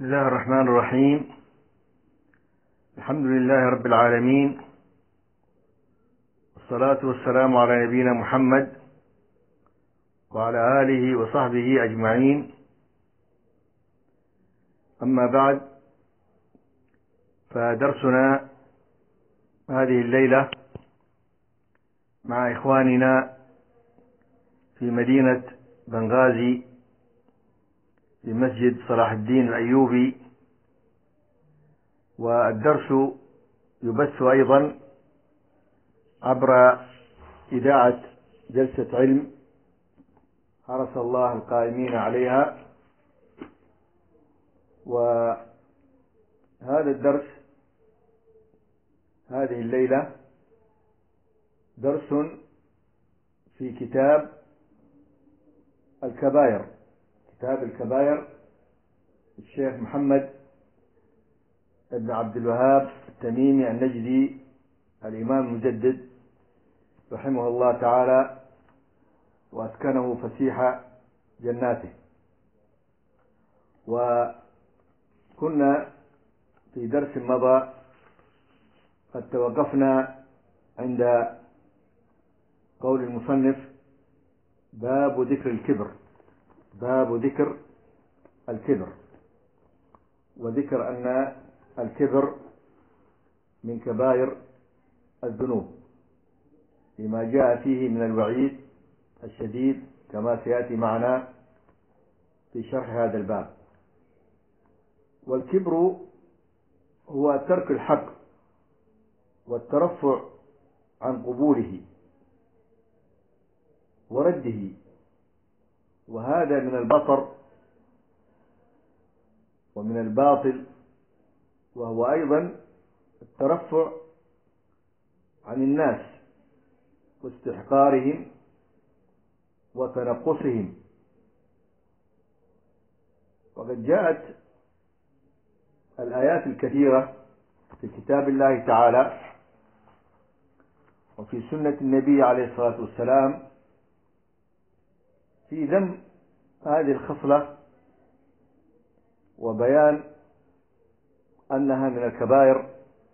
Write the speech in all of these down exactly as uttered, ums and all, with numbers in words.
بسم الله الرحمن الرحيم. الحمد لله رب العالمين، والصلاة والسلام على نبينا محمد وعلى آله وصحبه أجمعين. أما بعد، فدرسنا هذه الليلة مع إخواننا في مدينة بنغازي في مسجد صلاح الدين الأيوبي، والدرس يبث أيضا عبر إذاعة جلسة علم حرس الله القائمين عليها. وهذا الدرس هذه الليلة درس في كتاب الكبائر، كتاب الكبائر الشيخ محمد بن عبد الوهاب التميمي النجدي الإمام المجدد رحمه الله تعالى وأسكنه فسيح جناته. وكنا في درس مضى قد توقفنا عند قول المصنف: باب ذكر الكبر، باب ذكر الكبر، وذكر أن الكبر من كبائر الذنوب لما جاء فيه من الوعيد الشديد كما سيأتي معنا في شرح هذا الباب. والكبر هو ترك الحق والترفع عن قبوله ورده، وهذا من البطر ومن الباطل، وهو أيضا الترفع عن الناس واستحقارهم وتنقصهم. وقد جاءت الآيات الكثيرة في كتاب الله تعالى وفي سنة النبي عليه الصلاة والسلام في ذم هذه الخصلة وبيان أنها من الكبائر،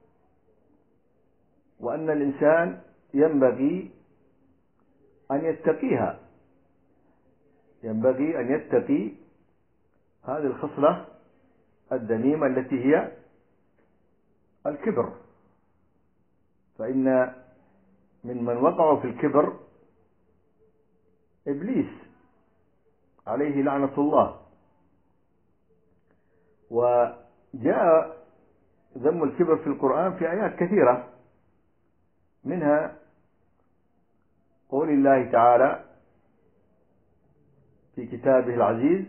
وأن الإنسان ينبغي أن يتقيها، ينبغي أن يتقي هذه الخصلة الذميمة التي هي الكبر. فإن من من وقعوا في الكبر إبليس عليه لعنة الله. وجاء ذم الكبر في القرآن في آيات كثيرة، منها قول الله تعالى في كتابه العزيز: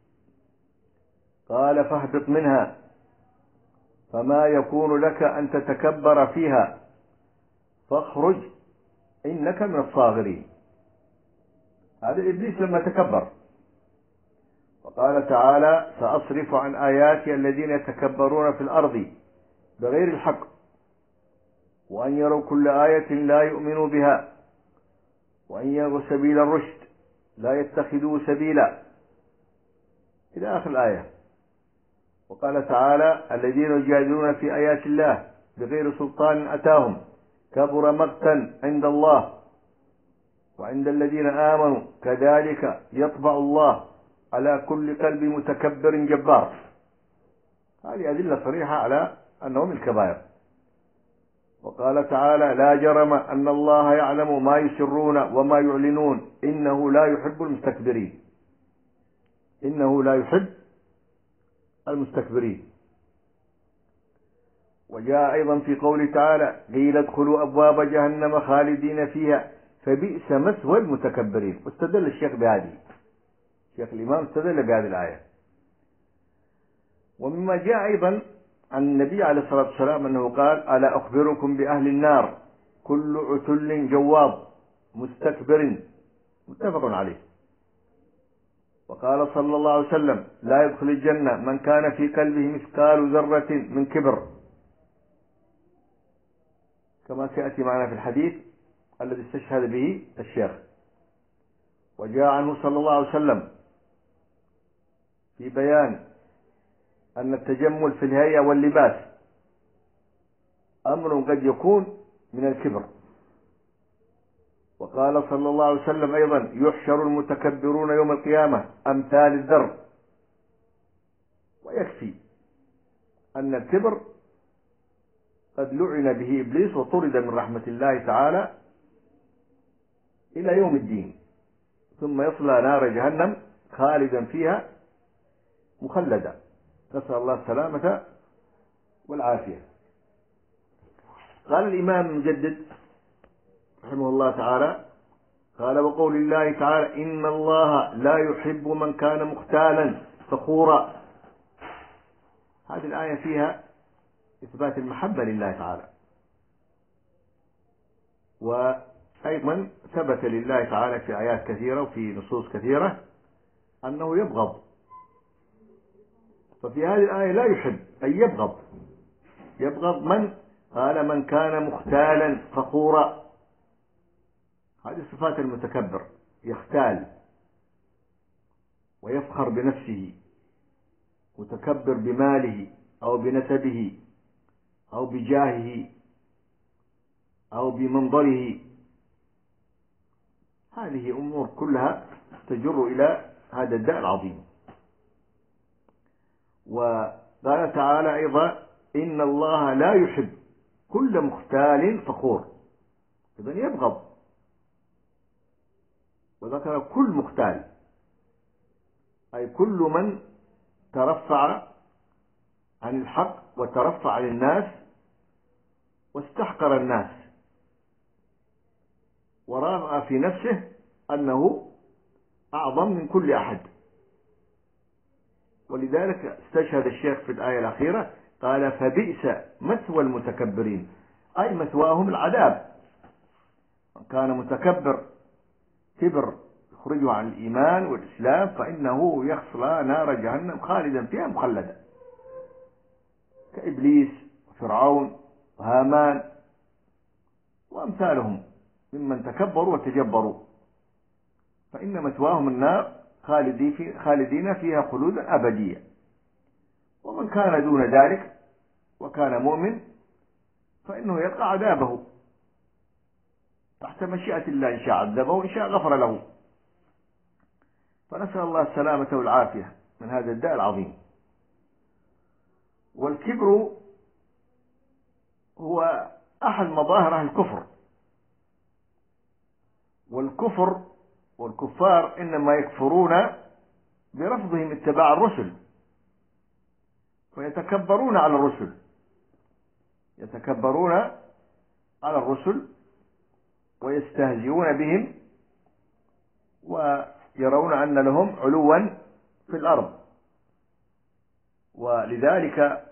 قال فاهبط منها فما يكون لك أن تتكبر فيها فاخرج إنك من الصاغرين. هذا إبليس لما تكبر. وقال تعالى: سأصرف عن آياتي الذين يتكبرون في الأرض بغير الحق وأن يروا كل آية لا يؤمنوا بها وأن يروا سبيل الرشد لا يتخذوا سبيلا، إلى آخر الآية. وقال تعالى: الذين يجادلون في آيات الله بغير سلطان أتاهم كبر مقتا عند الله وعند الذين آمنوا كذلك يطبع الله على كل قلب متكبر جبار. هذه أدلة صريحة على أنه من الكبائر. وقال تعالى: لا جرم أن الله يعلم ما يسرون وما يعلنون إنه لا يحب المستكبرين، إنه لا يحب المستكبرين. وجاء أيضا في قوله تعالى: قيل ادخلوا أبواب جهنم خالدين فيها فبئس مثوى المتكبرين. واستدل الشيخ بهذه، الشيخ الإمام استدل بهذه الآية. ومما جاء أيضا عن النبي عليه الصلاة والسلام أنه قال: ألا أخبركم بأهل النار كل عتل جواب مستكبر، متفق عليه. وقال صلى الله عليه وسلم: لا يدخل الجنة من كان في قلبه مثقال ذرة من كبر، كما سيأتي معنا في الحديث الذي استشهد به الشيخ. وجاء عنه صلى الله عليه وسلم في بيان أن التجمل في الهيئة واللباس أمر قد يكون من الكبر. وقال صلى الله عليه وسلم أيضا: يحشر المتكبرون يوم القيامة أمثال الذر. ويكفي أن الكبر قد لعن به إبليس وطرد من رحمة الله تعالى إلى يوم الدين، ثم يصلى نار جهنم خالدا فيها مخلدا، نسأل الله السلامة والعافية. قال الإمام المجدد رحمه الله تعالى: قال: وقول الله تعالى: إن الله لا يحب من كان مختالا فخورا. هذه الآية فيها إثبات المحبة لله تعالى، وأيضا ثبت لله تعالى في آيات كثيرة وفي نصوص كثيرة أنه يبغض. ففي هذه الآية لا يحب، أي يبغض. يبغض من؟ قال: من كان مختالا فخورا. هذه صفات المتكبر، يختال ويفخر بنفسه، متكبر بماله أو بنسبه أو بجاهه أو بمنظره. هذه أمور كلها تجر إلى هذا الداء العظيم. وقال تعالى أيضا: إن الله لا يحب كل مختال فخور. إذن يبغض، وذكر كل مختال، أي كل من ترفع عن الحق وترفع عن الناس واستحقر الناس ورأى في نفسه أنه أعظم من كل أحد. ولذلك استشهد الشيخ في الآية الأخيرة قال: فبئس مثوى المتكبرين، أي مثواهم العذاب. من كان متكبر كبر يخرجه عن الإيمان والإسلام فإنه يصلى نار جهنم خالدا فيها مخلدا، كإبليس وفرعون وهامان وأمثالهم ممن تكبروا وتجبروا، فإن مثواهم النار خالدين فيها خلودا أبديا. ومن كان دون ذلك وكان مؤمن فإنه يلقى عذابه تحت مشيئة الله، إن شاء عذبه وإن شاء غفر له. فنسأل الله السلامة والعافية من هذا الداء العظيم. والكبر هو أحد مظاهر أهل الكفر، والكفر والكفار إنما يكفرون برفضهم اتباع الرسل، ويتكبرون على الرسل، يتكبرون على الرسل ويستهزئون بهم ويرون أن لهم علوا في الأرض. ولذلك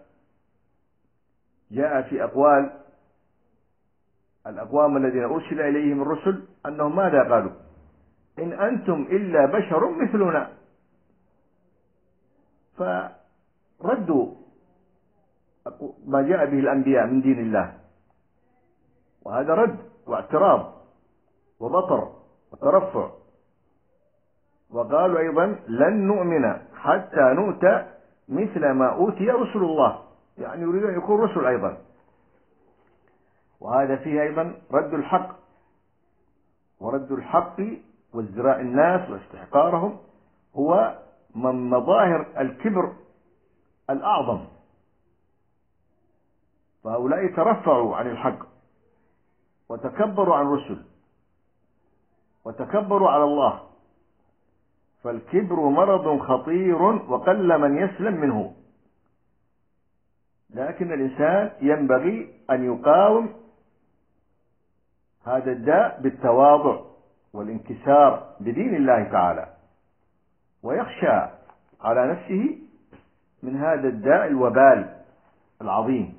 جاء في أقوال الأقوام الذين أرسل إليهم الرسل أنهم ماذا قالوا؟ إن أنتم إلا بشر مثلنا. فردوا ما جاء به الأنبياء من دين الله، وهذا رد واعتراض وبطر وترفع. وقالوا أيضا: لن نؤمن حتى نؤتى مثل ما أوتي رسل الله، يعني يريد أن يكون رسل أيضا. وهذا فيه أيضا رد الحق، ورد الحق وازدراء الناس واستحقارهم هو من مظاهر الكبر الأعظم. فهؤلاء ترفعوا عن الحق وتكبروا عن الرسل وتكبروا على الله. فالكبر مرض خطير وقل من يسلم منه، لكن الإنسان ينبغي أن يقاوم هذا الداء بالتواضع والانكسار بدين الله تعالى، ويخشى على نفسه من هذا الداء الوبال العظيم.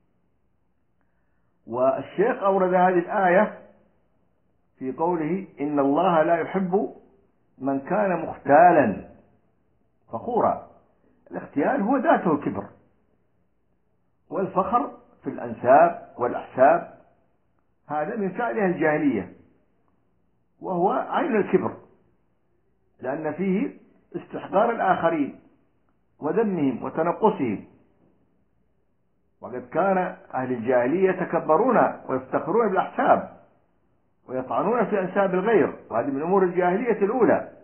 والشيخ أورد هذه الآية في قوله: إن الله لا يحب من كان مختالا فخورا. الاختيال هو ذاته الكبر، والفخر في الأنساب والأحساب هذا من فعلها الجاهلية، وهو عين الكبر، لأن فيه استحقار الآخرين وذمهم وتنقصهم. وقد كان أهل الجاهلية يتكبرون ويفتخرون بالأحساب ويطعنون في أنساب الغير، وهذه من أمور الجاهلية الأولى،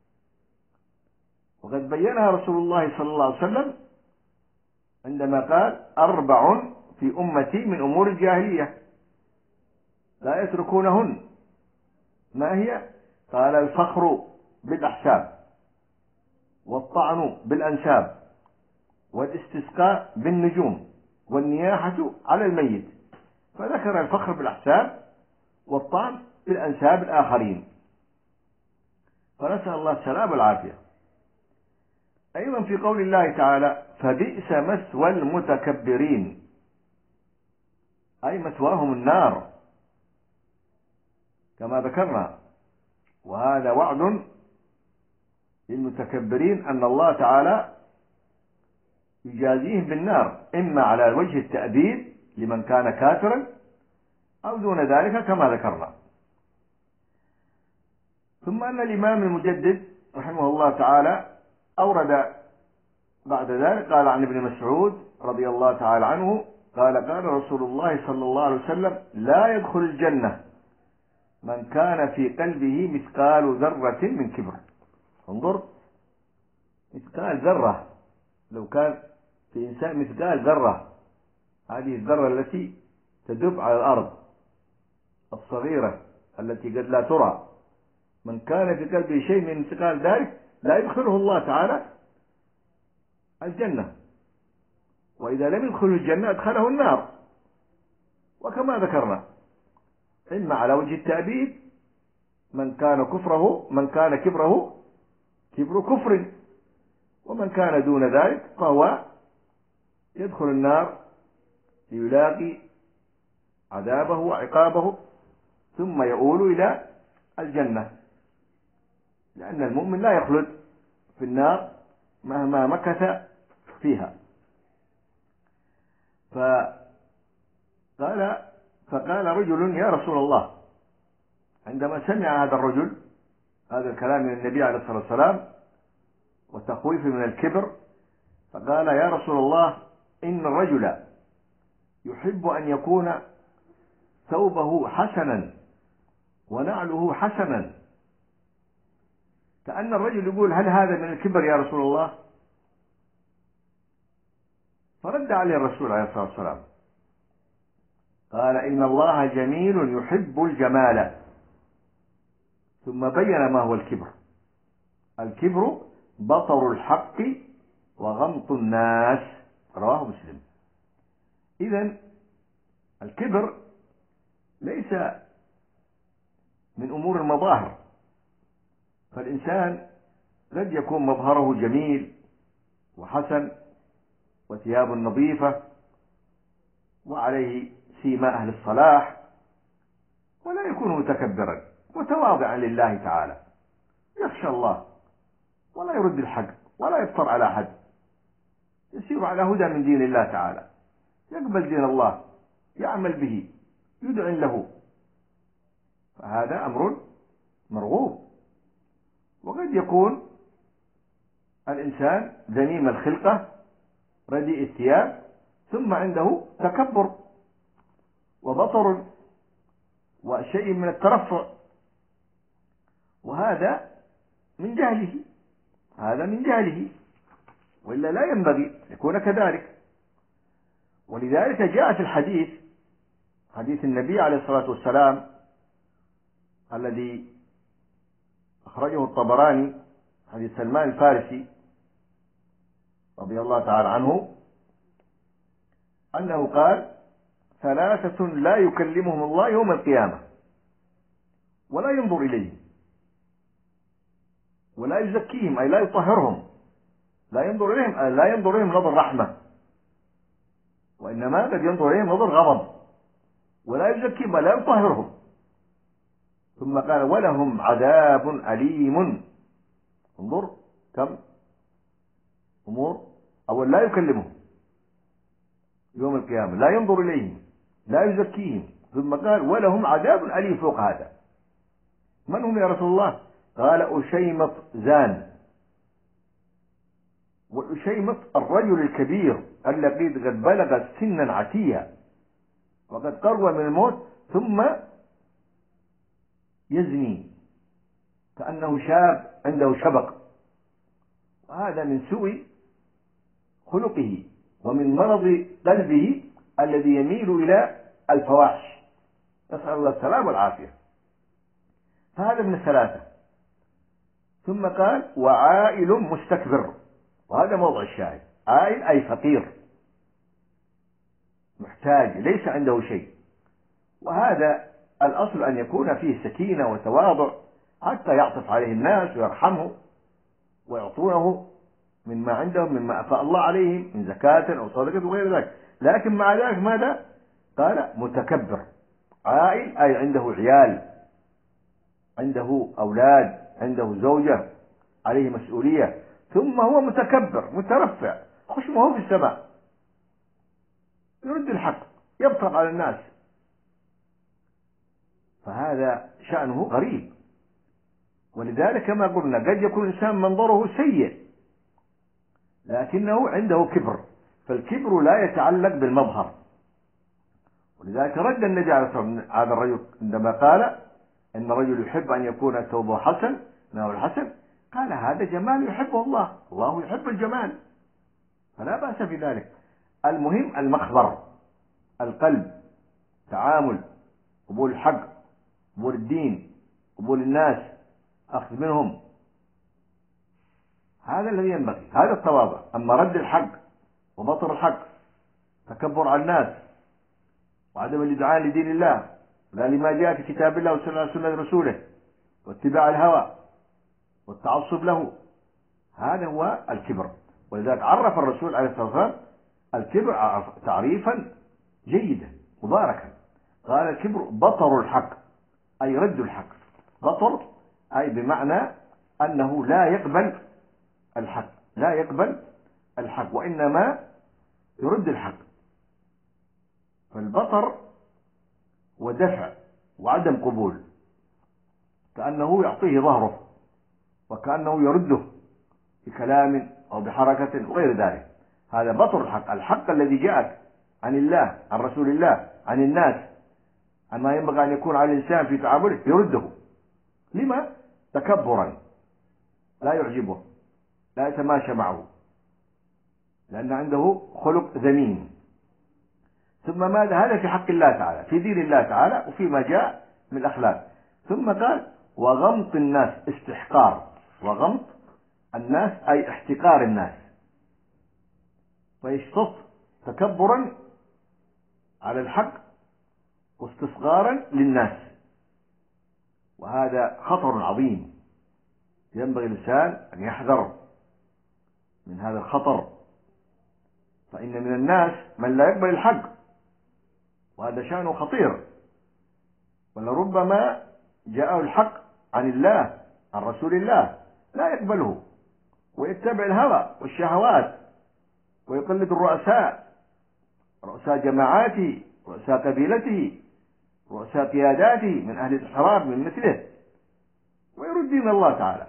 وقد بينها رسول الله صلى الله عليه وسلم عندما قال: أربع في أمتي من أمور الجاهلية لا يتركونهن. ما هي؟ قال: الفخر بالأحساب، والطعن بالأنساب، والاستسقاء بالنجوم، والنياحة على الميت. فذكر الفخر بالأحساب والطعن بالأنساب الآخرين، فنسأل الله السلامة والعافية. أيضا في قول الله تعالى: فبئس مثوى المتكبرين، أي مثواهم النار كما ذكرنا. وهذا وعد للمتكبرين أن الله تعالى يجازيهم بالنار، إما على وجه التأديب لمن كان كافرا أو دون ذلك كما ذكرنا. ثم أن الإمام المجدد رحمه الله تعالى أورد بعد ذلك، قال عن ابن مسعود رضي الله تعالى عنه قال: قال رسول الله صلى الله عليه وسلم: لا يدخل الجنة من كان في قلبه مثقال ذرة من كبر. انظر، مثقال ذرة، لو كان في إنسان مثقال ذرة، هذه الذرة التي تدب على الأرض الصغيرة التي قد لا ترى، من كان في قلبه شيء من مثقال ذلك لا يدخله الله تعالى الجنة، وإذا لم يدخل الجنة أدخله النار. وكما ذكرنا، إما على وجه التأبيد من كان كفره من كان كبره كبر كفر، ومن كان دون ذلك فهو يدخل النار ليلاقي عذابه وعقابه ثم يؤول إلى الجنة، لأن المؤمن لا يخلد في النار مهما مكث فيها. فقال فقال رجل: يا رسول الله، عندما سمع هذا الرجل هذا الكلام من النبي عليه الصلاة والسلام وتخويفه من الكبر، فقال: يا رسول الله، إن الرجل يحب أن يكون ثوبه حسنا ونعله حسنا. كأن الرجل يقول: هل هذا من الكبر يا رسول الله؟ فرد عليه الرسول عليه الصلاة والسلام قال: إن الله جميل يحب الجمال. ثم بين ما هو الكبر: الكبر بطر الحق وغمط الناس. رواه مسلم. إذن الكبر ليس من أمور المظاهر، فالإنسان قد يكون مظهره جميل وحسن وثياب نظيفة وعليه سيما أهل الصلاح، ولا يكون متكبرا متواضعا لله تعالى، يخشى الله ولا يرد الحق ولا يفطر على أحد، يسير على هدى من دين الله تعالى، يقبل دين الله، يعمل به، يدعن له، فهذا أمر مرغوب. وقد يكون الإنسان ذميم الخلقة رديء الثياب ثم عنده تكبر وبطر وشيء من الترفع، وهذا من جهله، هذا من جهله، وإلا لا ينبغي يكون كذلك. ولذلك جاء في الحديث حديث النبي عليه الصلاة والسلام الذي أخرجه الطبراني، حديث سلمان الفارسي رضي الله تعالى عنه، أنه قال: ثلاثة لا يكلمهم الله يوم القيامة ولا ينظر إليهم ولا يزكيهم، أي لا يطهرهم، لا ينظر إليهم أي لا ينظر إليهم نظر رحمة، وإنما قد ينظر إليهم نظر غضب، ولا يزكيهم ولا يطهرهم. ثم قال: ولهم عذاب أليم. انظر كم أمور. أول لا يكلمهم يوم القيامة، لا ينظر إليهم، لا يزكيهم، ثم قال: ولهم عذاب أليم فوق هذا. من هم يا رسول الله؟ قال: أشيمط زان والأشيمط الرجل الكبير الذي قد بلغ سنا عتيا وقد قرب من الموت ثم يزني كأنه شاب عنده شبق، وهذا من سوء خلقه ومن مرض قلبه الذي يميل إلى الفواحش، نسأل الله السلامة والعافية. فهذا من الثلاثة. ثم قال وعائل مستكبر، وهذا موضع الشاهد. عائل أي فقير محتاج ليس عنده شيء، وهذا الأصل أن يكون فيه سكينة وتواضع حتى يعطف عليه الناس ويرحمه ويعطونه مما عندهم مما أفاء الله عليهم من زكاة أو صدقة وغير ذلك. لكن مع ذلك ماذا قال؟ متكبر. عائل أي عنده عيال، عنده أولاد، عنده زوجة، عليه مسؤولية، ثم هو متكبر مترفع خشمه في السماء، يرد الحق، يبطل على الناس. فهذا شأنه غريب. ولذلك كما قلنا قد يكون الإنسان منظره سيء لكنه عنده كبر، فالكبر لا يتعلق بالمظهر. ولذلك رد النبي عليه الصلاة والسلام هذا الرجل عندما قال إن الرجل يحب أن يكون ثوبه حسن نحو الحسن، قال هذا جمال يحبه الله، الله يحب الجمال، فلا بأس بذلك. المهم المخبر، القلب، تعامل، قبول الحق، قبول الدين، قبول الناس، أخذ منهم، هذا الذي ينبغي، هذا التواضع. أما رد الحق وبطر الحق، تكبر على الناس، وعدم الإدعاء لدين الله لا لما جاء في كتاب الله وسنة رسوله، واتباع الهوى والتعصب له، هذا هو الكبر. ولذلك عرف الرسول عليه الصلاة والسلام الكبر تعريفا جيدا مباركا، قال الكبر بطر الحق أي رد الحق. بطر أي بمعنى أنه لا يقبل الحق، لا يقبل الحق وإنما يرد الحق. فالبطر ودفع وعدم قبول، كأنه يعطيه ظهره وكأنه يرده بكلام أو بحركة وغير ذلك. هذا بطر الحق، الحق الذي جاءك عن الله، عن رسول الله، عن الناس، عما ينبغي أن يكون على الإنسان في تعامله، يرده. لما؟ تكبرا، لا يعجبه، لا يتماشى معه، لأن عنده خلق ذميم. ثم ماذا؟ هذا في حق الله تعالى، في دين الله تعالى، وفيما جاء من الأخلاق. ثم قال وغمط الناس، استحقار، وغمط الناس أي احتقار الناس، فيشتص تكبرا على الحق واستصغارا للناس، وهذا خطر عظيم. ينبغي الإنسان أن يحذر من هذا الخطر، فإن من الناس من لا يقبل الحق، وهذا شأنه خطير، ولربما جاءه الحق عن الله، عن رسول الله، لا يقبله ويتبع الهوى والشهوات ويقلد الرؤساء، رؤساء جماعاته، رؤساء قبيلته، رؤساء قياداته من أهل الإحرار من مثله، ويرد دين الله تعالى.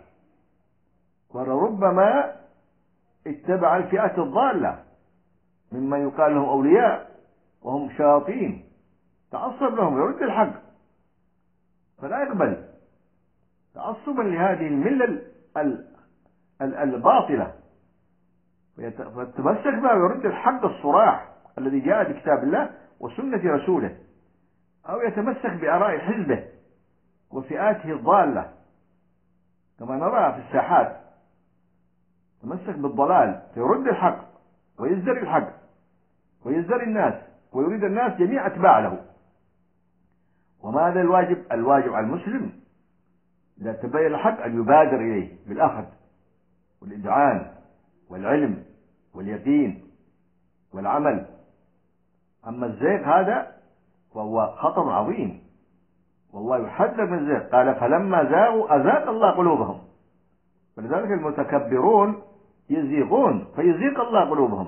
ولربما اتبع الفئات الضالة ممن يقال لهم أولياء وهم شياطين، تعصب لهم ويرد الحق، فلا يقبل تعصبا لهذه الملة الباطلة، فيتمسك بها ويرد الحق الصراح الذي جاء بكتاب الله وسنة رسوله، أو يتمسك بآراء حزبه وفئاته الضالة كما نرى في الساحات، تمسك بالضلال فيرد الحق ويزدري الحق ويزدري الناس ويريد الناس جميع أتباع له. وماذا الواجب؟ الواجب على المسلم إذا تبين الحق أن يبادر إليه بالأخذ والإذعان والعلم واليقين والعمل. أما الزيغ هذا فهو خطر عظيم، والله يحذر من الزيغ، قال فلما زاغوا أزاغ الله قلوبهم. ولذلك المتكبرون يزيغون فيزيغ الله قلوبهم،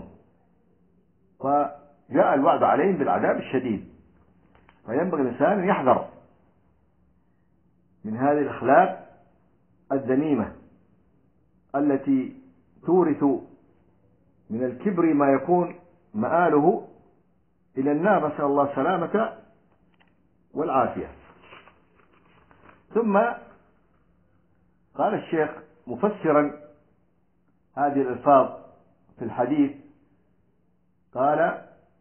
فجاء الوعد عليهم بالعذاب الشديد. فينبغي الإنسان أن يحذر من هذه الأخلاق الذميمة التي تورث من الكبر ما يكون مآله إلى النار، نسأل الله السلامة والعافية. ثم قال الشيخ مفسرا هذه الألفاظ في الحديث، قال: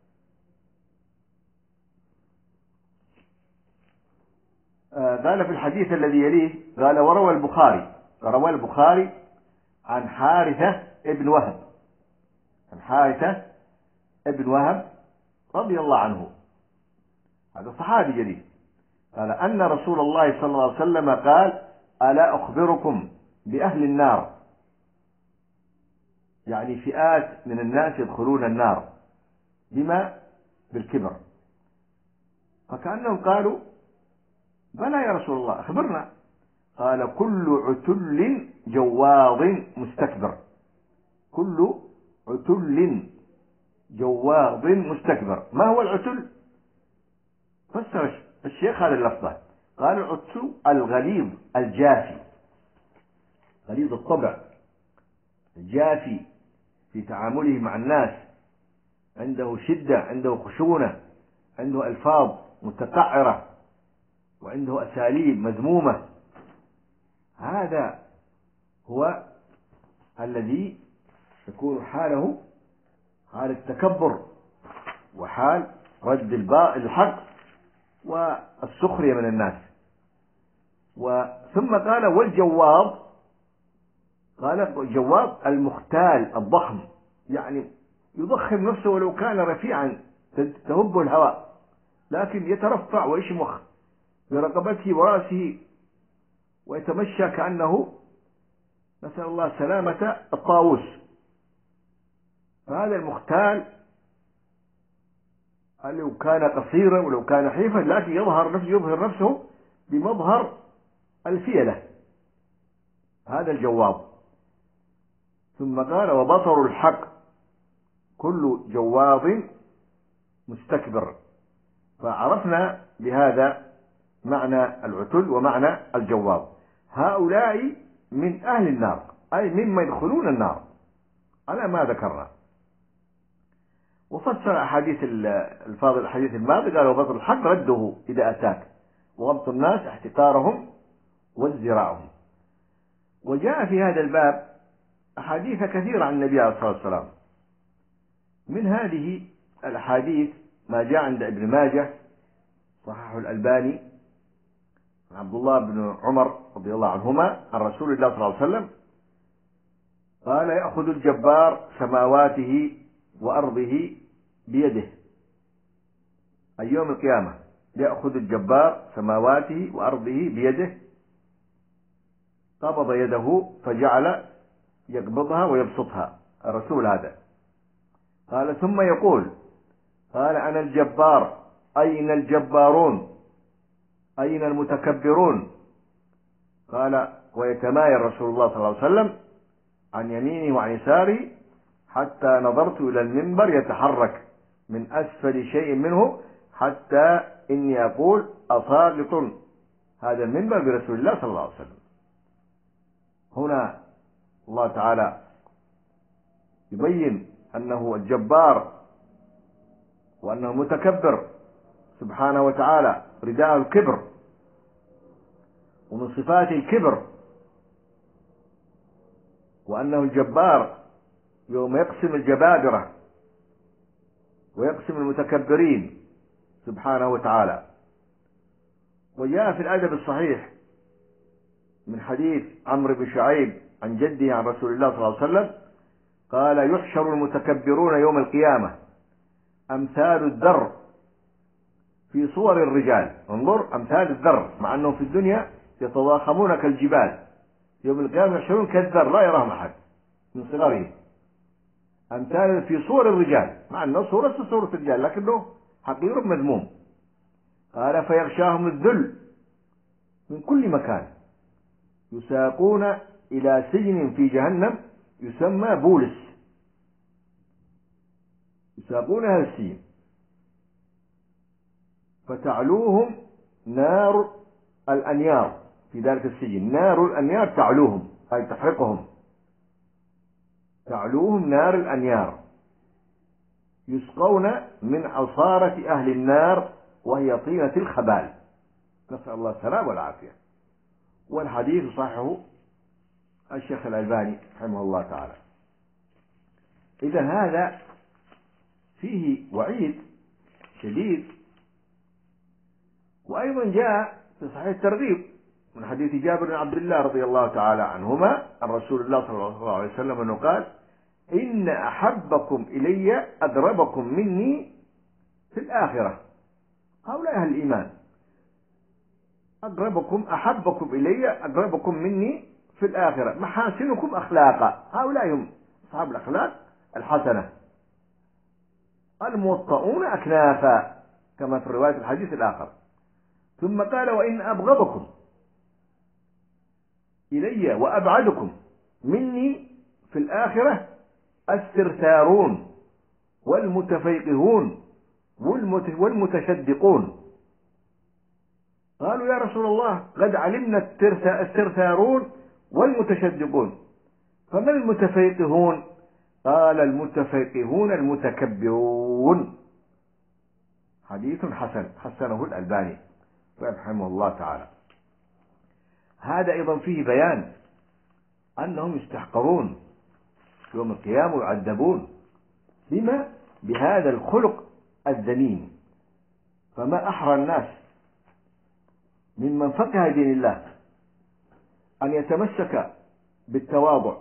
قال في الحديث الذي يليه، قال: وروى البخاري روى البخاري عن حارثة ابن وهب عن حارثة ابن وهب رضي الله عنه، هذا صحابي جليل، قال: أن رسول الله صلى الله عليه وسلم قال: ألا أخبركم بأهل النار، يعني فئات من الناس يدخلون النار، بما؟ بالكبر. فكأنهم قالوا: بلى يا رسول الله، أخبرنا. قال: كل عتل جواظ مستكبر كل عتل جواظ مستكبر. ما هو العتل؟ فسر الشيخ هذا اللفظة، قال: العتل الغليظ الجافي، غليظ الطبع، الجافي في تعامله مع الناس، عنده شدة، عنده خشونة، عنده ألفاظ متقعرة، وعنده أساليب مذمومة. هذا هو الذي تكون حاله حال التكبر، وحال رد الحق والسخرية من الناس. وثم قال: والجواظ، قال: الجواظ المختال الضخم، يعني يضخم نفسه ولو كان رفيعا تهب الهواء، لكن يترفع ويشمخ برقبته ورأسه ويتمشى كأنه، نسأل الله سلامة، الطاووس. فهذا المختال لو كان قصيرا ولو كان حيفا، لكن يظهر نفسه يظهر نفسه بمظهر الفيلة، هذا الجواظ. ثم قال: وبطر الحق كل جواظ مستكبر. فعرفنا بهذا معنى العتل ومعنى الجواظ. هؤلاء من أهل النار، أي مما يدخلون النار على ما ذكرنا. وفسر أحاديث الفاضل الحديث الماضي، قال: وبطر الحق رده إذا أتاك، وغبط الناس احتقارهم وازدراءهم. وجاء في هذا الباب أحاديث كثيرة عن النبي عليه الصلاة والسلام. من هذه الأحاديث ما جاء عند ابن ماجه صححه الألباني عن عبد الله بن عمر رضي الله عنهما عن رسول الله صلى الله عليه وسلم قال: يأخذ الجبار سماواته وأرضه بيده، أي يوم القيامة يأخذ الجبار سماواته وأرضه بيده، قبض يده فجعل يقبضها ويبسطها، الرسول هذا. قال: ثم يقول: قال: أنا الجبار، أين الجبارون، أين المتكبرون؟ قال: ويتمايل رسول الله صلى الله عليه وسلم عن يمينه وعن يساره حتى نظرت إلى المنبر يتحرك من أسفل شيء منه، حتى إني أقول: أساقط هذا المنبر برسول الله صلى الله عليه وسلم. هنا الله تعالى يبين أنه الجبار وأنه متكبر سبحانه وتعالى، رداء الكبر، ومن صفات الكبر وأنه الجبار يوم يقسم الجبابرة ويقسم المتكبرين سبحانه وتعالى. وجاء في الأدب الصحيح من حديث عمرو بن شعيب عن جده عن رسول الله صلى الله عليه وسلم قال: يحشر المتكبرون يوم القيامة أمثال الذر في صور الرجال. انظر، أمثال الذر، مع أنهم في الدنيا يتضاخمون كالجبال، يوم القيامة يحشرون كالذر لا يراهم أحد من صغرهم، أمثال في صور الرجال، مع أنه صورة صورة الرجال لكنه حقير مذموم. قال: فيغشاهم الذل من كل مكان، يساقون إلى سجن في جهنم يسمى بولس، يساقون هذا السجن، فتعلوهم نار الأنيار في ذلك السجن، نار الأنيار تعلوهم أي تحرقهم. تعلوهم نار الأنيار يسقون من عصارة أهل النار وهي طينة الخبال. نسأل الله السلامة والعافية. والحديث صححه الشيخ الألباني رحمه الله تعالى. إذا هذا فيه وعيد شديد. وأيضا جاء في صحيح الترغيب من حديث جابر بن عبد الله رضي الله تعالى عنهما عن رسول الله صلى الله عليه وسلم أنه قال: إن أحبكم إلي أقربكم مني في الآخرة. هؤلاء أهل الإيمان. أقربكم أحبكم إلي أقربكم مني في الآخرة محاسنكم أخلاقا. هؤلاء هم أصحاب الأخلاق الحسنة الموطؤون أكنافا كما في رواية الحديث الآخر. ثم قال: وإن أبغضكم إلي وأبعدكم مني في الآخرة الثرثارون والمتفيقهون والمتشدقون. قالوا: يا رسول الله قد علمنا الثرثارون والمتشدقون، فمن المتفيقهون؟ قال: المتفيقهون المتكبرون. حديث حسن حسنه الألباني رحمه الله تعالى. هذا أيضا فيه بيان أنهم يستحقرون يوم القيامة ويعذبون بما بهذا الخلق الذميم. فما أحرى الناس ممن فقه دين الله أن يتمسك بالتواضع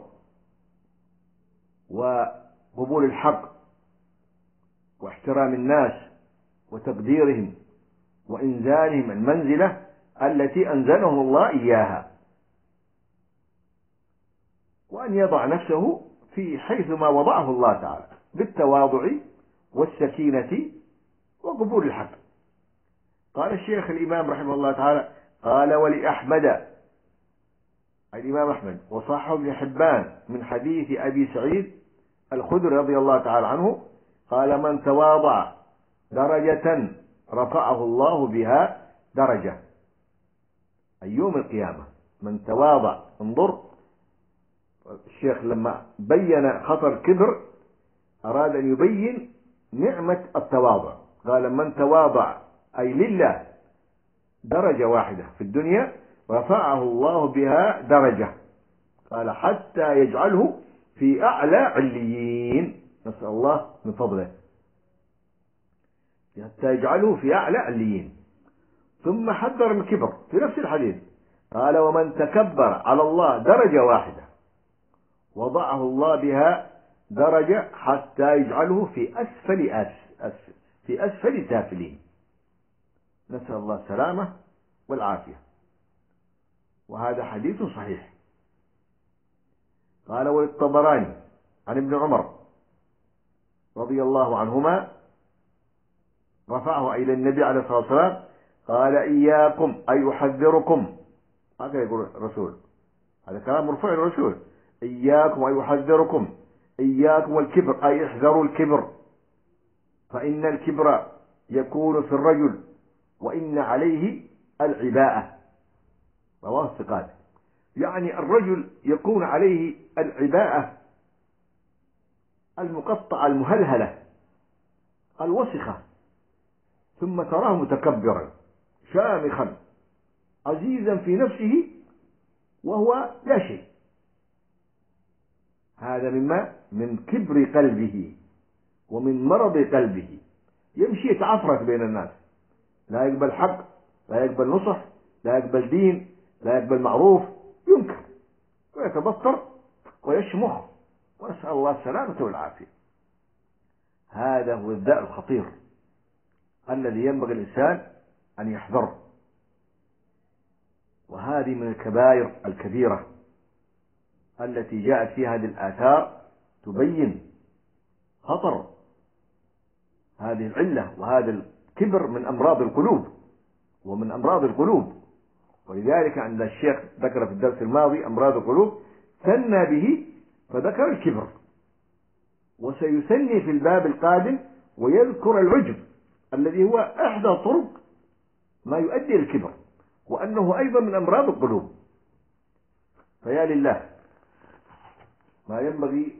وقبول الحق واحترام الناس وتقديرهم وإنزالهم المنزلة التي أنزلهم الله إياها، وأن يضع نفسه في حيث ما وضعه الله تعالى بالتواضع والسكينة وقبول الحق. قال الشيخ الإمام رحمه الله تعالى: قال: ولأحمد، الإمام أحمد وصححه ابن حبان من حديث أبي سعيد الخدري رضي الله تعالى عنه قال: من تواضع درجة رفعه الله بها درجة. أي يوم القيامة من تواضع. انظر الشيخ لما بين خطر كبر أراد أن يبين نعمة التواضع. قال: من تواضع أي لله درجة واحدة في الدنيا رفعه الله بها درجة. قال: حتى يجعله في أعلى عليين. نسأل الله من فضله حتى يجعله في أعلى عليين. ثم حذر من الكبر في نفس الحديث. قال: ومن تكبر على الله درجة واحدة وضعه الله بها درجة حتى يجعله في أسفل أسفل في أسفل سافلين. نسأل الله السلامة والعافية. وهذا حديث صحيح. قال: والطبراني عن ابن عمر رضي الله عنهما رفعه إلى النبي عليه الصلاة والسلام قال: إياكم أي أحذركم. هكذا يقول الرسول، هذا كلام مرفوع للرسول: إياكم أي أحذركم، إياكم والكبر أي احذروا الكبر، فإن الكبر يكون في الرجل وإن عليه العباءة. رواه الثقات. يعني الرجل يكون عليه العباءة المقطعة المهلهلة الوسخة، ثم تراه متكبرا شامخا عزيزا في نفسه وهو لا شيء. هذا مما من كبر قلبه ومن مرض قلبه. يمشي يتعفرك بين الناس، لا يقبل حق، لا يقبل نصح، لا يقبل دين، لا يقبل معروف، ينكر ويتبطر ويشمخ، ونسأل الله السلامة والعافية. هذا هو الداء الخطير الذي ينبغي الإنسان أن يحذره. وهذه من الكبائر الكبيرة التي جاءت فيها هذه الآثار تبين خطر هذه العلة. وهذا الكبر من أمراض القلوب ومن أمراض القلوب. ولذلك عند الشيخ ذكر في الدرس الماضي أمراض القلوب، ثنى به فذكر الكبر، وسيثني في الباب القادم ويذكر العجب الذي هو إحدى طرق ما يؤدي الكبر، وأنه أيضا من أمراض القلوب. فيا لله ما ينبغي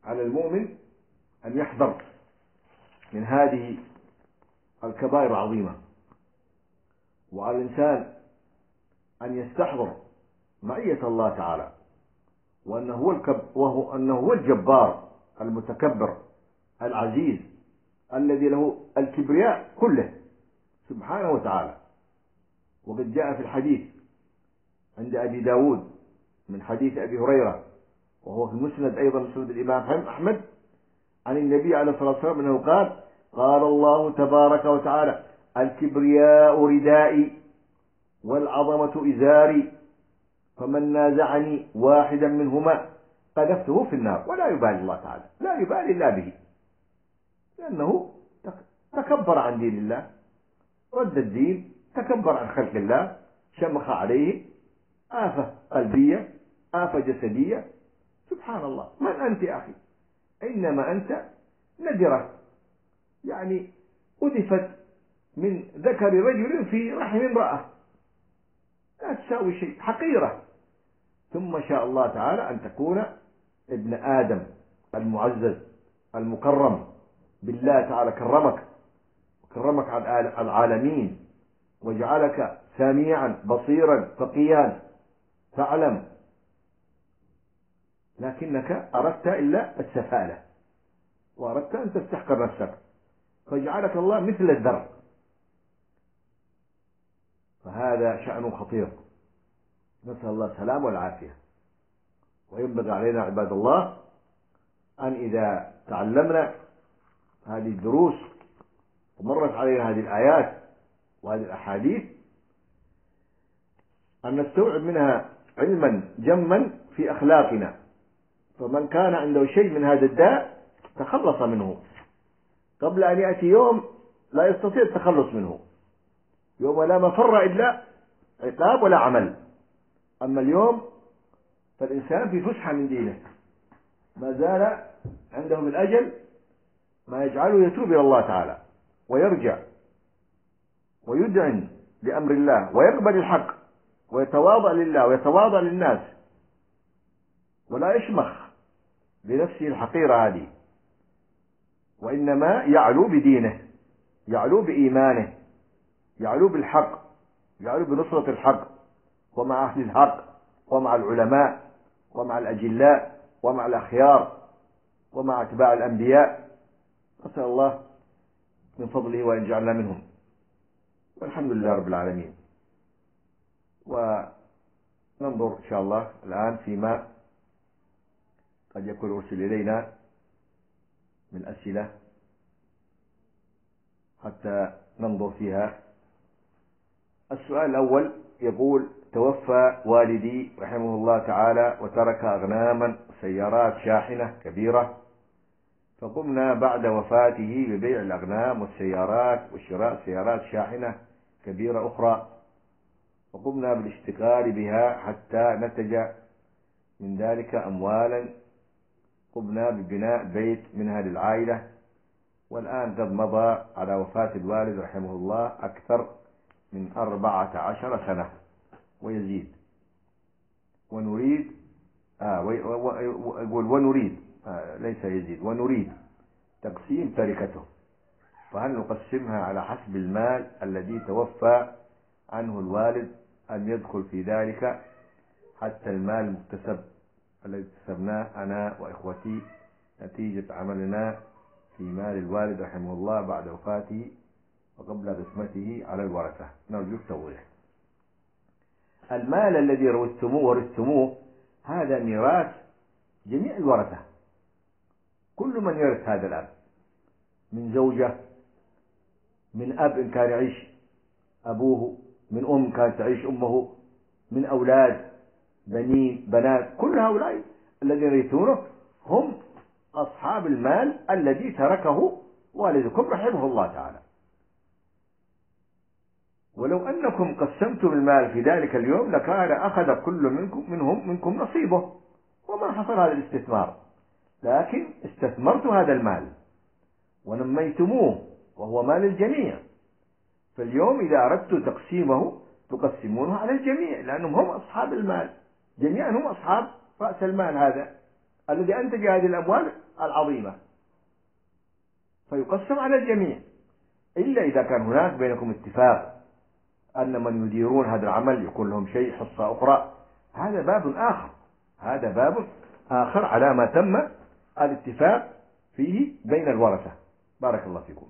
على المؤمن أن يحذر من هذه الكبائر العظيمة، وعلى الإنسان أن يستحضر معية الله تعالى، وأنه هو الكب وهو أنه هو الجبار المتكبر العزيز الذي له الكبرياء كله سبحانه وتعالى. وقد جاء في الحديث عند أبي داود من حديث أبي هريرة، وهو في المسند أيضا مسند الإمام أحمد، عن النبي عليه الصلاة والسلام أنه قال: قال الله تبارك وتعالى: الكبرياء ردائي والعظمة إزاري، فمن نازعني واحدا منهما قذفته في النار. ولا يبالي الله تعالى، لا يبالي الله به، لأنه تكبر عن دين الله، رد الدين، تكبر عن خلق الله، شمخ عليه، آفة قلبية، آفة جسدية. سبحان الله، من أنت يا أخي؟ إنما أنت ندرة، يعني أدفت من ذكر رجل في رحم امرأة، لا تساوي شيء، حقيرة. ثم شاء الله تعالى أن تكون ابن آدم المعزز المكرم بالله تعالى، كرمك كرمك على العالمين، وجعلك سميعا بصيرا فقيها تعلم، لكنك أردت إلا السفالة، وأردت أن تستحقر نفسك، فجعلك الله مثل الذر. فهذا شأن خطير، نسأل الله السلامة والعافية. وينبغي علينا عباد الله أن إذا تعلمنا هذه الدروس ومرت علينا هذه الآيات وهذه الأحاديث أن نستوعب منها علما جما في أخلاقنا، فمن كان عنده شيء من هذا الداء تخلص منه قبل أن يأتي يوم لا يستطيع التخلص منه، يوم لا مفر إلا عقاب ولا عمل. أما اليوم فالإنسان في فسحة من دينه، ما زال عنده من أجل ما يجعله يتوب إلى الله تعالى ويرجع ويدعن بأمر الله ويقبل الحق ويتواضع لله ويتواضع للناس، ولا يشمخ بنفسه الحقيرة هذه، وإنما يعلو بدينه، يعلو بإيمانه، يعلو بالحق، يعلو بنصرة الحق، ومع أهل الحق، ومع العلماء، ومع الأجلاء، ومع الأخيار، ومع أتباع الأنبياء. أسأل الله من فضله وأن يجعلنا منهم، والحمد لله رب العالمين. وننظر إن شاء الله الآن فيما قد يكون أرسل إلينا من أسئلة حتى ننظر فيها. السؤال الأول يقول: توفى والدي رحمه الله تعالى وترك أغناما وسيارات شاحنة كبيرة، فقمنا بعد وفاته ببيع الأغنام والسيارات وشراء سيارات شاحنة كبيرة أخرى، وقمنا بالاشتغال بها حتى نتج من ذلك أموالا، قمنا ببناء بيت منها للعائلة، والآن قد مضى على وفاة الوالد رحمه الله أكثر من أربعة عشر سنة ويزيد، ونريد آه ونريد آه ليس يزيد ونريد تقسيم تركته، فهل نقسمها على حسب المال الذي توفى عنه الوالد أم يدخل في ذلك حتى المال المكتسب الذي اكتسبناه أنا وإخوتي نتيجة عملنا في مال الوالد رحمه الله بعد وفاته وقبل قسمته على الورثة؟ نرجو التوضيح. المال الذي ورثتموه ورثتموه هذا ميراث جميع الورثة، كل من يرث هذا الأب، من زوجة، من أب إن كان يعيش أبوه، من أم كانت تعيش أمه، من أولاد، بنين، بنات، كل هؤلاء الذين يرثونه هم أصحاب المال الذي تركه والدكم رحمه الله تعالى. ولو أنكم قسمتم المال في ذلك اليوم لكان أخذ كل منكم منهم منكم نصيبه، وما حصل هذا الاستثمار، لكن استثمرت هذا المال ونميتموه وهو مال الجميع، فاليوم إذا أردت تقسيمه تقسمونه على الجميع، لأنهم هم أصحاب المال، جميعا هم أصحاب رأس المال هذا، الذي أنتج هذه الأموال العظيمة، فيقسم على الجميع، إلا إذا كان هناك بينكم اتفاق أن من يديرون هذا العمل يكون لهم شيء حصة أخرى، هذا باب آخر، هذا باب آخر على ما تم الاتفاق فيه بين الورثة. بارك الله فيكم.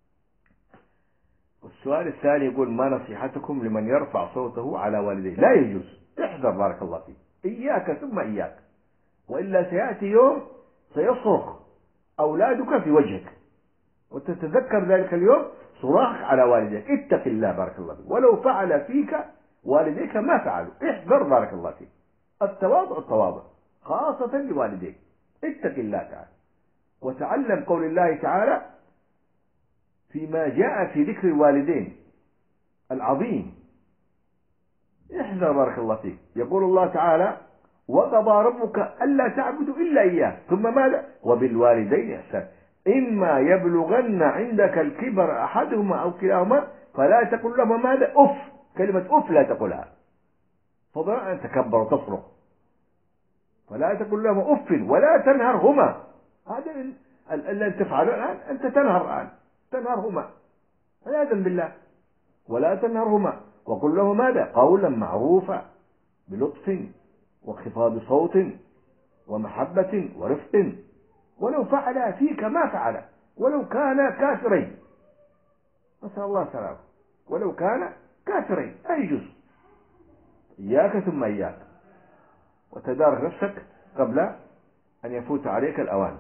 السؤال الثاني يقول: ما نصيحتكم لمن يرفع صوته على والديه؟ لا يجوز، احذر بارك الله فيك، إياك ثم إياك، وإلا سيأتي يوم سيصرخ أولادك في وجهك وتتذكر ذلك اليوم صراخك على والديك. اتق الله بارك الله فيك، ولو فعل فيك والديك ما فعلوا، احذر بارك الله فيك. التواضع التواضع خاصة لوالديك، اتق الله تعالى، وتعلم قول الله تعالى فيما جاء في ذكر الوالدين العظيم. احذر بارك الله فيك، يقول الله تعالى: وقضى ربك ألا تعبدوا إلا إياه ثم ماذا؟ وبالوالدين إحسانا، إما يبلغن عندك الكبر أحدهما أو كلاهما فلا تقل لهما ماذا؟ أف، كلمة أف لا تقولها، فضلا أن تكبر وتصرخ، فلا تقل لهما أف ولا تنهرهما. هذا الذي تفعله الآن، أنت تنهر الآن، تنهرهما عياذا بالله، ولا تنهرهما، وقل له ماذا؟ قولا معروفا بلطف وخفاض صوت ومحبة ورفق، ولو فعل فيك ما فعل، ولو كان كافرين، نسأل الله السلامة، ولو كان كافرين أي جزء. إياك ثم إياك، وتدارك نفسك قبل أن يفوت عليك الأوان.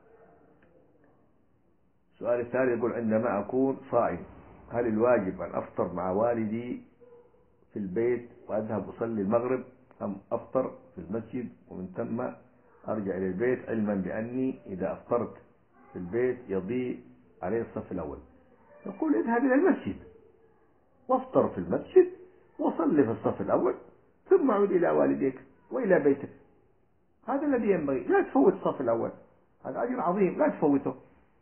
السؤال الثاني يقول: عندما أكون صائم هل الواجب أن أفطر مع والدي في البيت وأذهب أصلي المغرب، أم أفطر في المسجد ومن ثم أرجع إلى البيت، علما بأني إذا أفطرت في البيت يضيع عليه الصف الأول؟ يقول: اذهب إلى المسجد وافطر في المسجد وصلي في الصف الأول ثم عد إلى والديك وإلى بيتك، هذا الذي ينبغي، لا تفوت الصف الأول، هذا أجر عظيم لا تفوته.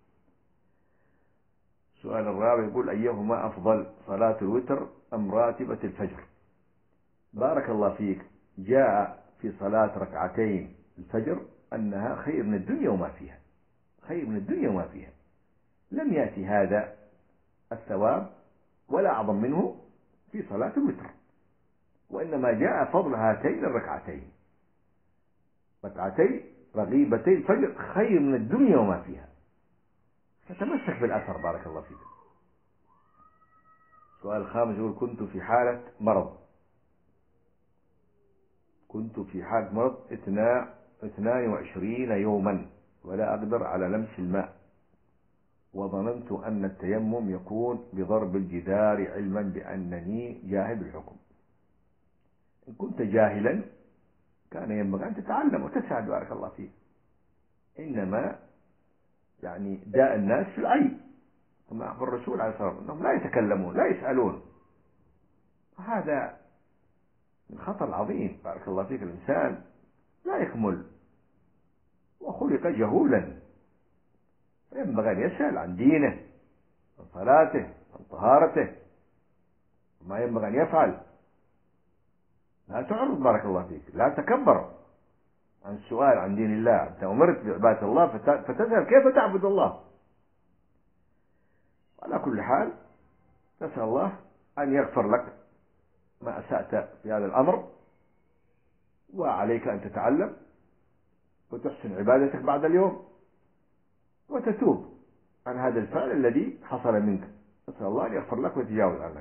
السؤال الرابع يقول: أيهما أفضل، صلاة الوتر أم راتبة الفجر؟ بارك الله فيك، جاء في صلاة ركعتين الفجر أنها خير من الدنيا وما فيها، خير من الدنيا وما فيها، لم يأتي هذا الثواب ولا أعظم منه في صلاة الوتر، وإنما جاء فضل هاتين الركعتين، ركعتي رغيبتي الفجر خير من الدنيا وما فيها، فتمسك بالأثر. بارك الله فيك. السؤال الخامس يقول: كنت في حالة مرض كنت في حالة مرض اثنان وعشرين يوما ولا أقدر على لمس الماء، وظننت أن التيمم يكون بضرب الجدار علما بأنني جاهل بالحكم. إن كنت جاهلا كان ينبغي أن تتعلم وتسعد بارك الله فيك، إنما يعني داء الناس في العين، كما أخبر الرسول عليه الصلاة والسلام أنهم لا يتكلمون لا يسألون، هذا من خطر عظيم. بارك الله فيك، الإنسان لا يكمل وخلق جهولا، ينبغي أن يسأل عن دينه، عن صلاته، عن طهارته، ما ينبغي أن يفعل. لا تعرض بارك الله فيك، لا تكبر عن السؤال عن دين الله، أنت أمرت بعبادة الله فتسأل كيف تعبد الله. على كل حال نسأل الله أن يغفر لك ما أسأت في هذا الأمر، وعليك أن تتعلم وتحسن عبادتك بعد اليوم وتتوب عن هذا الفعل الذي حصل منك، نسأل الله أن يغفر لك ويتجاوز عنك.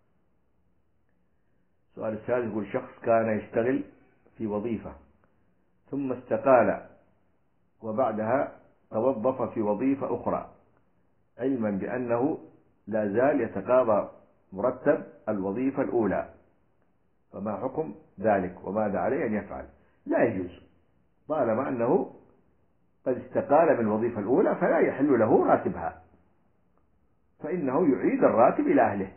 السؤال الثالث يقول: شخص كان يشتغل في وظيفة ثم استقال وبعدها توظف في وظيفة أخرى، علما بأنه لا زال يتقاضى مرتب الوظيفة الأولى، فما حكم ذلك وماذا عليه أن يفعل؟ لا يجوز، طالما أنه قد استقال من الوظيفة الأولى فلا يحل له راتبها، فإنه يعيد الراتب إلى أهله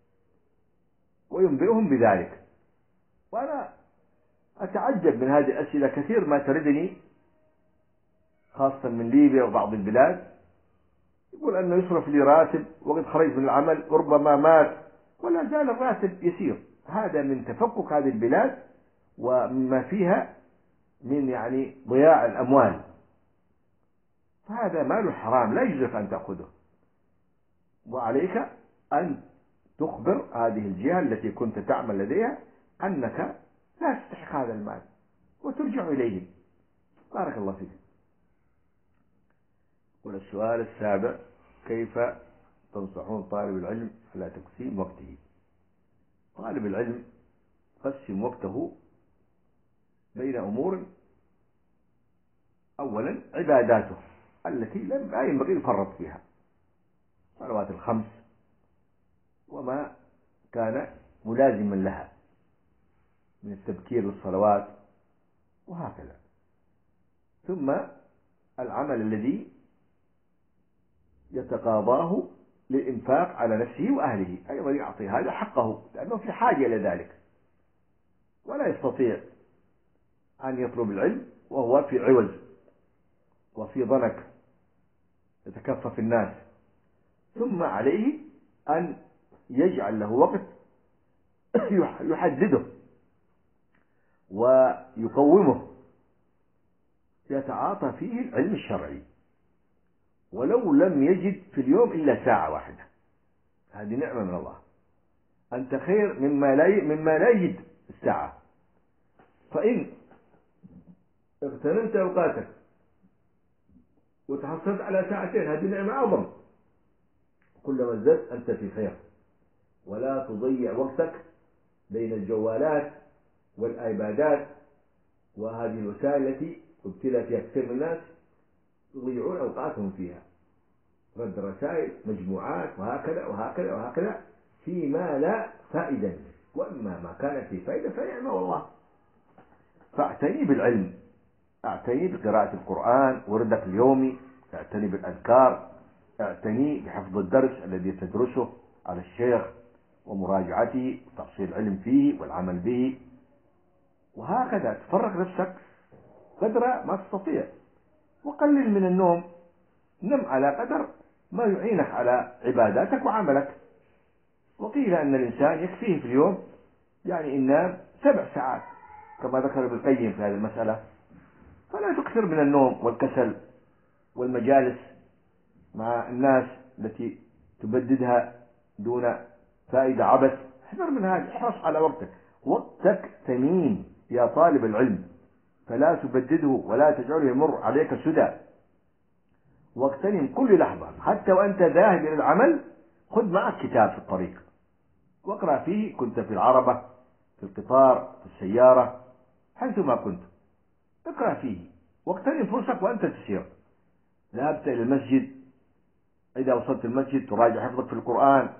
وينبئهم بذلك. وأنا أتعجب من هذه الأسئلة كثير ما تردني، خاصة من ليبيا وبعض البلاد، يقول أنه يصرف لي راتب وقد خرج من العمل وربما مات ولا زال الراتب يسير. هذا من تفكك هذه البلاد وما فيها من يعني ضياع الأموال، فهذا مال حرام لا يجوز أن تأخذه، وعليك أن تخبر هذه الجهة التي كنت تعمل لديها أنك لا تستحق هذا المال وترجع إليهم. بارك الله فيك. والسؤال السابع: كيف تنصحون طالب العلم على تقسيم وقته؟ طالب العلم قسم وقته بين أمور: أولا عباداته التي لا ينبغي يفرط فيها، صلوات الخمس وما كان ملازما لها من التبكير للصلوات وهكذا. ثم العمل الذي يتقاضاه للإنفاق على نفسه وأهله، أيضا يعطي هذا حقه لأنه في حاجة إلى ذلك، ولا يستطيع أن يطلب العلم وهو في عوز وفي ضنك يتكفف الناس. ثم عليه أن يجعل له وقت يحدده ويقومه يتعاطى فيه العلم الشرعي، ولو لم يجد في اليوم إلا ساعة واحدة. هذه نعمة من الله، أنت خير مما لا مما لا يجد الساعة. فإن اغتنمت أوقاتك وتحصلت على ساعتين هذه نعمة أعظم، كلما ازددت أنت في خير. ولا تضيع وقتك بين الجوالات والآيبادات وهذه الوسائل التي ابتلى فيها كثير من الناس يضيعون أوقاتهم فيها، رد رسائل، مجموعات، وهكذا وهكذا وهكذا فيما لا فائدة منه. وإما ما كان فيه فائدة فنعمة والله. فاعتني بالعلم، اعتني بقراءة القرآن وردك اليومي، اعتني بالأذكار، اعتني بحفظ الدرس الذي تدرسه على الشيخ ومراجعته وتحصيل العلم فيه والعمل به، وهكذا تفرغ نفسك قدر ما تستطيع. وقلل من النوم، نم على قدر ما يعينك على عباداتك وعملك. وقيل أن الإنسان يكفيه في اليوم يعني إن سبع ساعات كما ذكر ابن القيم في هذه المسألة. فلا تكثر من النوم والكسل والمجالس مع الناس التي تبددها دون فائدة عبث. احذر من هذا، احرص على وقتك. وقتك ثمين يا طالب العلم، فلا تبدده ولا تجعله يمر عليك سدى. واغتنم كل لحظة، حتى وأنت ذاهب إلى العمل خذ معك كتاب في الطريق واقرأ فيه، كنت في العربة في القطار في السيارة حيثما كنت اقرأ فيه، واغتنم فرصك وأنت تسير. ذهبت إلى المسجد، إذا وصلت المسجد تراجع حفظك في القرآن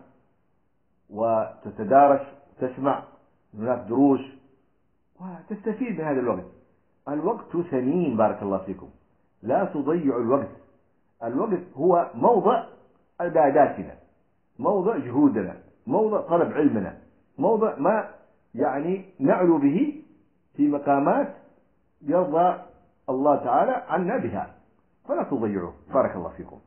وتتدارس وتسمع هناك دروس وتستفيد من هذا الوقت. الوقت ثمين بارك الله فيكم، لا تضيعوا الوقت. الوقت هو موضع عباداتنا، موضع جهودنا، موضع طلب علمنا، موضع ما يعني نعلو به في مقامات يرضى الله تعالى عنا بها، فلا تضيعوه. بارك الله فيكم.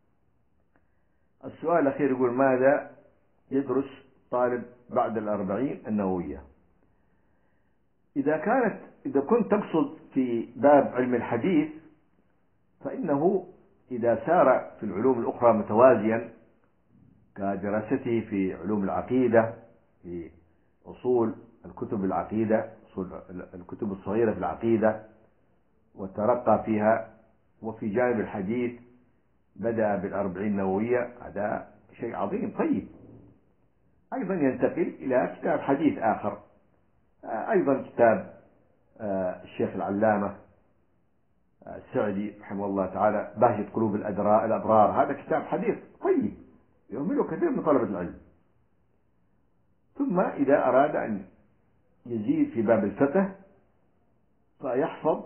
السؤال الأخير يقول: ماذا يدرس طالب بعد الأربعين النووية؟ إذا كانت إذا كنت تقصد في باب علم الحديث فإنه إذا سار في العلوم الأخرى متوازيا كدراسته في علوم العقيدة، في أصول الكتب العقيدة، أصول الكتب الصغيرة في العقيدة وترقى فيها، وفي جانب الحديث بدأ بالأربعين النووية، هذا شيء عظيم طيب. أيضا ينتقل إلى كتاب حديث آخر، أيضا كتاب الشيخ العلامة السعدي رحمه الله تعالى بهجة قلوب الأبرار، هذا كتاب حديث طيب يهمله كثير من طلبة العلم. ثم إذا أراد أن يزيد في باب الفقه فيحفظ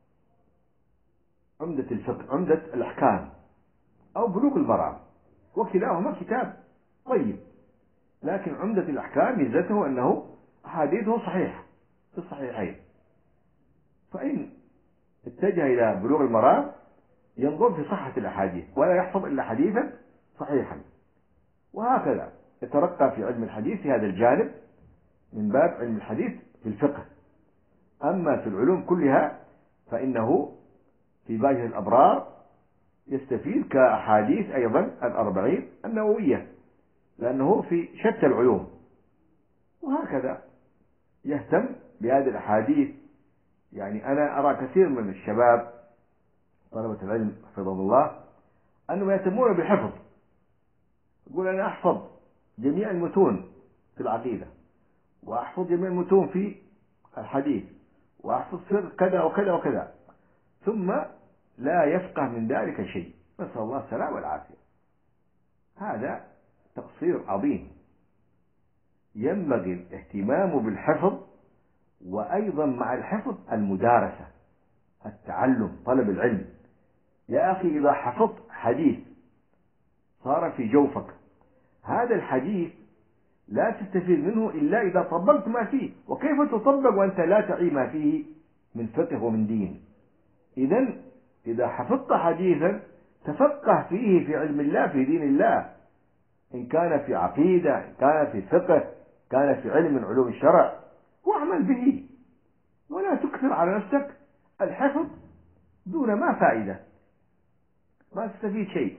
عمدة الفقه، عمدة الأحكام، أو بلوغ المرام، وكلاهما كتاب طيب. لكن عمدة الأحكام ميزته أنه أحاديثه صحيحة في الصحيحين، فإن اتجه إلى بلوغ المرام ينظر في صحة الأحاديث ولا يحفظ إلا حديثا صحيحا، وهكذا يترقى في علم الحديث في هذا الجانب، من باب علم الحديث في الفقه. أما في العلوم كلها فإنه في باقي الأبرار يستفيد كأحاديث أيضا الأربعين النووية، لأنه في شتى العلوم. وهكذا يهتم بهذه الأحاديث. يعني أنا أرى كثير من الشباب طلبة العلم حفظهم الله أنهم يهتمون بالحفظ، يقول أنا أحفظ جميع المتون في العقيدة، وأحفظ جميع المتون في الحديث، وأحفظ سر كذا وكذا وكذا، ثم لا يفقه من ذلك شيء. نسأل الله السلامة والعافية. هذا تقصير عظيم. ينبغي الاهتمام بالحفظ، وأيضا مع الحفظ المدارسة، التعلم، طلب العلم. يا أخي إذا حفظت حديث صار في جوفك، هذا الحديث لا تستفيد منه إلا إذا طبقت ما فيه. وكيف تطبق وأنت لا تعي ما فيه من فقه ومن دين؟ إذن إذا حفظت حديثا تفقه فيه في علم الله، في دين الله، إن كان في عقيدة، إن كان في فقه، كان في علم من علوم الشرع، واعمل به، ولا تكثر على نفسك الحفظ دون ما فائدة، ما تستفيد شيء.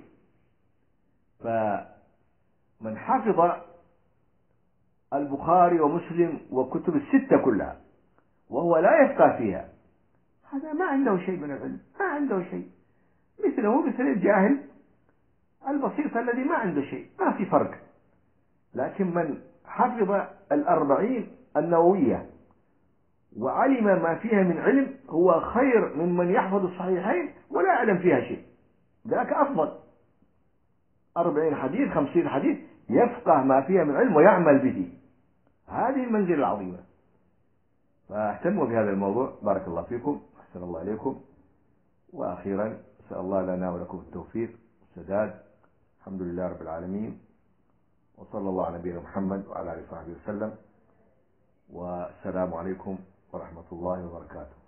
فمن حفظ البخاري ومسلم وكتب الستة كلها وهو لا يفقه فيها، هذا ما عنده شيء من العلم، ما عنده شيء، مثله مثل الجاهل البسيط الذي ما عنده شيء، ما في فرق. لكن من حفظ الأربعين النووية وعلم ما فيها من علم هو خير ممن يحفظ الصحيحين ولا يعلم فيها شيء، ذاك أفضل. أربعين حديث، خمسين حديث، يفقه ما فيها من علم ويعمل به. هذه المنزلة العظيمة. فاهتموا بهذا الموضوع. بارك الله فيكم، أحسن الله إليكم. وأخيرا أسأل الله لنا ولكم التوفيق والسداد. الحمد لله رب العالمين، وصلى الله على نبينا محمد وعلى آله وصحبه وسلم. والسلام عليكم ورحمة الله وبركاته.